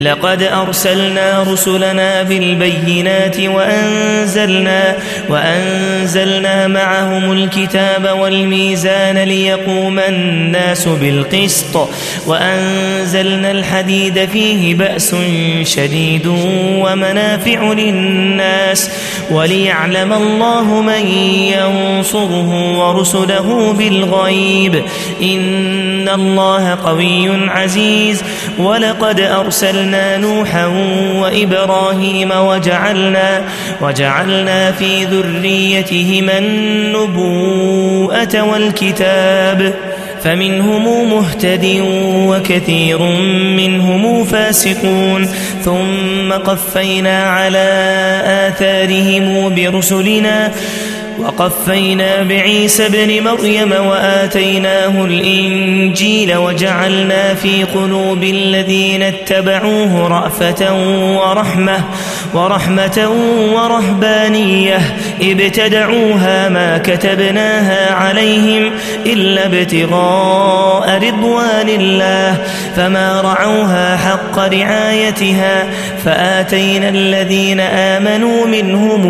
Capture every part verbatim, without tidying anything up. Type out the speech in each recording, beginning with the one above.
لقد أرسلنا رسلنا بالبينات وأنزلنا, وأنزلنا معهم الكتاب والميزان ليقوم الناس بالقسط وأنزلنا الحديد فيه بأس شديد ومنافع للناس وليعلم الله من ينصره ورسله بالغيب إن الله قوي عزيز. ولقد أرسلنا نوحا وإبراهيم وجعلنا, وجعلنا في ذريتهما النبوءة والكتاب فمنهم مهتد وكثير منهم فاسقون ثم قفينا على آثارهم برسلنا وقفينا بعيسى ابن مريم وآتيناه الإنجيل وجعلنا في قلوب الذين اتبعوه رأفة ورحمة, ورحمة ورهبانية ابتدعوها ما كتبناها عليهم إلا ابتغاء رضوان الله فما رعوها حق رعايتها فآتينا الذين آمنوا منهم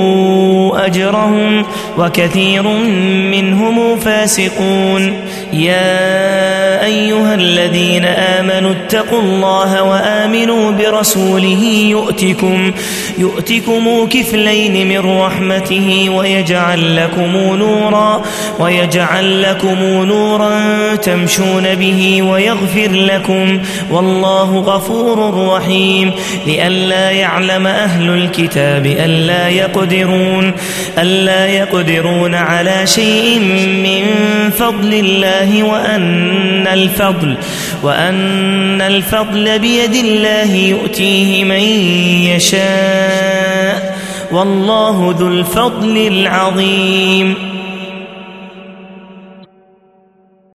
أجرهم وكثير منهم فاسقون. يا أيها الذين آمنوا اتقوا الله وآمنوا برسوله يؤتكم, يؤتكم كفلين من رحمته ويجعل لكم نورا, ويجعل لكم نورا تمشون به ويغفر لكم والله غفور رحيم. لئلا يعلم أهل الكتاب ألا يقدرون, ألا يقدرون على شيء من فضل الله وأن الفضل, وأن الفضل بيد الله يؤتيه من يشاء والله ذو الفضل العظيم.